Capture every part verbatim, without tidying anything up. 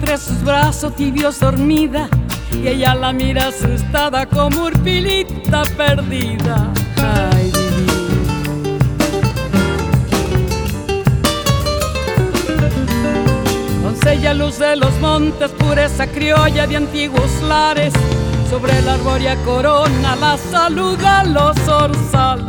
entre sus brazos tibios dormida, y ella la mira asustada como urpilita perdida. Ay, divina. Doncella luz de los montes, pureza criolla de antiguos lares, sobre la arbórea corona la saluda los zorzales.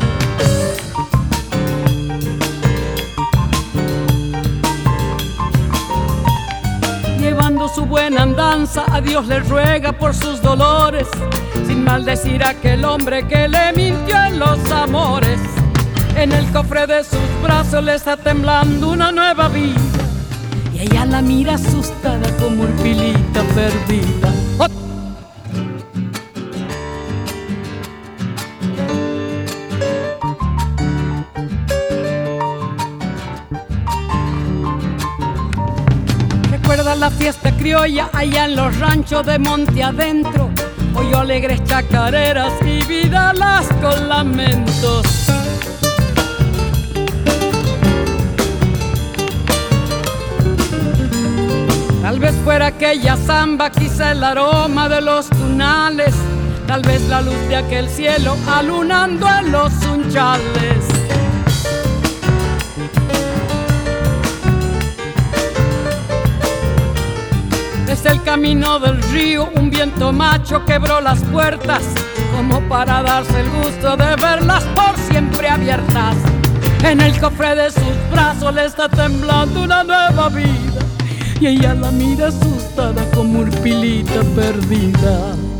Llevando su buena andanza, a Dios le ruega por sus dolores, sin maldecir a aquel hombre que le mintió en los amores. En el cofre de sus brazos le está temblando una nueva vida, y ella la mira asustada como urpilita perdida. ¡Oh! Recuerda la fiesta criolla allá en los ranchos de monte adentro, oyó alegres chacareras y vidalas con lamentos. Tal vez fuera aquella zamba, quizá el aroma de los tunales, tal vez la luz de aquel cielo alunando a los unchales. Desde el camino del río un viento macho quebró las puertas, como para darse el gusto de verlas por siempre abiertas. En el cofre de sus brazos le está temblando una nueva vida, y ella la mira asustada como urpilita perdida.